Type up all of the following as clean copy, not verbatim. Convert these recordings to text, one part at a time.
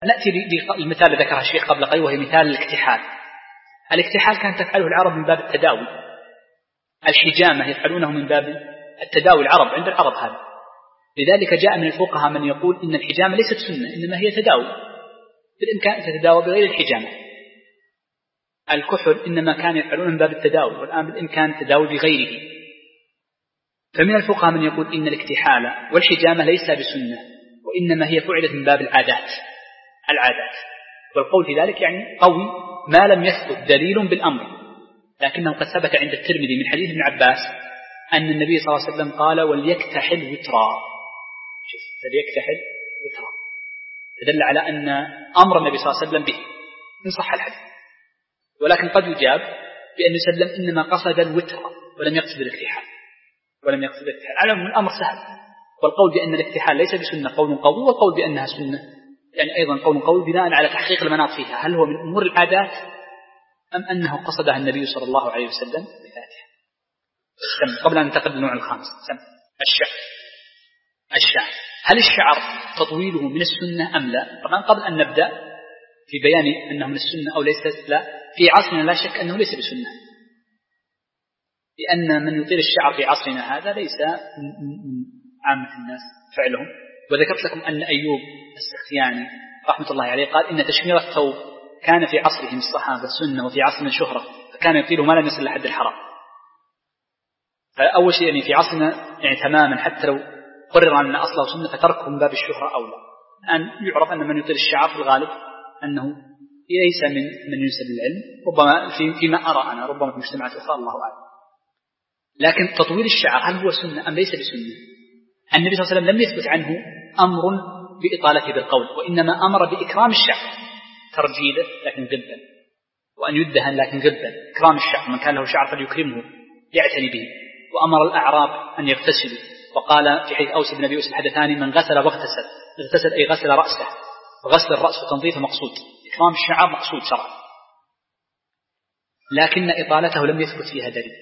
نأتي للمثال الذي ذكره الشيخ قبل قليل، وهي مثال الاكتحال. الاكتحال كانت تفعله العرب من باب التداوي، الحجامة يفعلونه من باب التداوي، العرب عند العرب هذا. لذلك جاء من الفقهاء من يقول إن الحجامة ليست سنة، إنما هي تداوي، بالإمكان تتداوى بغير الحجامة. الكحل إنما كان يفعلونه من باب التداوي، والآن بالإمكان التداوي بغيره. فمن الفقهاء من يقول إن الاكتحال والحجامة ليس بسنة، وإنما هي فعلت من باب العادات، والقول في ذلك يعني قوي ما لم يثبت دليل بالأمر، لكنه قد ثبت عند الترمذي من حديث ابن عباس أن النبي صلى الله عليه وسلم قال وليكتحل وترا، فليكتحل وترا، تدل على أن أمر النبي صلى الله عليه وسلم به إن صح الحديث. ولكن قد يجاب بأن يسلم إنما قصد الوتر ولم يقصد الاكتحال، على من الأمر سهل. والقول بأن الاكتحال ليس بسنة قول قوي، والقول بأنها سنة يعني أيضا قول قوي بناء على تحقيق المناط فيها، هل هو من أمور العادات أم أنه قصدها النبي صلى الله عليه وسلم بذاته. قبل أن ننتقل للنوع الخامس، الشعر. هل الشعر تطويله من السنة أم لا؟ طبعا قبل أن نبدأ في بيان أنه من السنة أو ليس، لا، في عصرنا لا شك أنه ليس بسنة، لأن من يطيل الشعر في عصرنا هذا ليس من عامة الناس فعلهم. وذكرت لكم أن أيوب السختياني رحمة الله عليه قال إن تشمير الثوب كان في عصرهم الصحابة سنة، وفي عصرنا شهرة، فكان يطيله ما لم يصل لحد الحرام. فأول شيء يعني في عصرنا يعني تماما، حتى لو قرر أن أصله سنة فتركه من باب الشهرة أولى. الآن يعرف أن من يطيل الشعر في الغالب أنه ليس من ينسب للعلم، ربما فيما أرى أنا، ربما في مجتمعات أخرى الله أعلم. لكن تطويل الشعر هل هو سنة أم ليس بسنة؟ النبي صلى الله عليه وسلم لم يثبت عنه أمر بإطالته بالقول، وإنما أمر بإكرام الشعر، ترجيله لكن غبا، وأن يدهن لكن غبا، إكرام الشعر، من كان له شعر فليكرمه يعتني به. وأمر الأعراب أن يغتسلوا، وقال في حديث أوس بن أبي أوس الحدثاني من غسل واغتسل، اغتسل أي غسل رأسه، وغسل الرأس وتنظيفه مقصود، إكرام الشعر مقصود شرعا، لكن إطالته لم يثبت فيها دليل.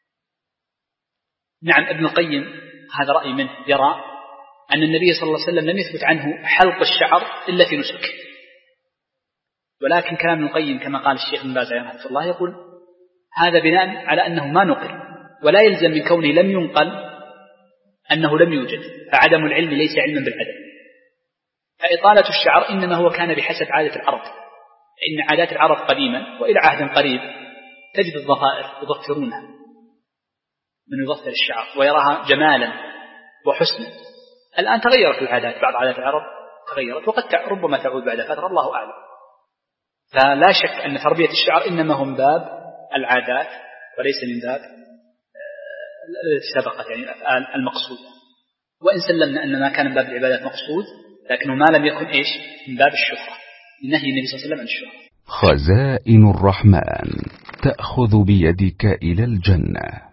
نعم ابن القيم هذا رأي منه، يرى أن النبي صلى الله عليه وسلم لم يثبت عنه حلق الشعر إلا في نسك، ولكن كلام ابن القيم كما قال الشيخ ابن باز رحمه الله يقول هذا بناء على أنه ما نقل، ولا يلزم من كونه لم ينقل أنه لم يوجد، فعدم العلم ليس علما بالعدم. فإطالة الشعر إنما هو كان بحسب عادة العرب، إن عادات العرب قديما وإلى عهد قريب تجد الضفائر يضفرونها، من يضفر الشعر ويراها جمالا وحسنا. الآن تغيرت العادات، بعض عادات العرب تغيرت، وقد ربما تعود بعد فترة الله أعلم. فلا شك أن تربية الشعر إنما هم باب العادات وليس من باب سبقت يعني الأفعال المقصود. وإن سلمنا أن ما كان من باب العبادات مقصود، لكنه ما لم يكن إيش من باب الشهرة، لنهي النبي صلى الله عليه وسلم عن الشهرة. خزائن الرحمن تأخذ بيدك إلى الجنة.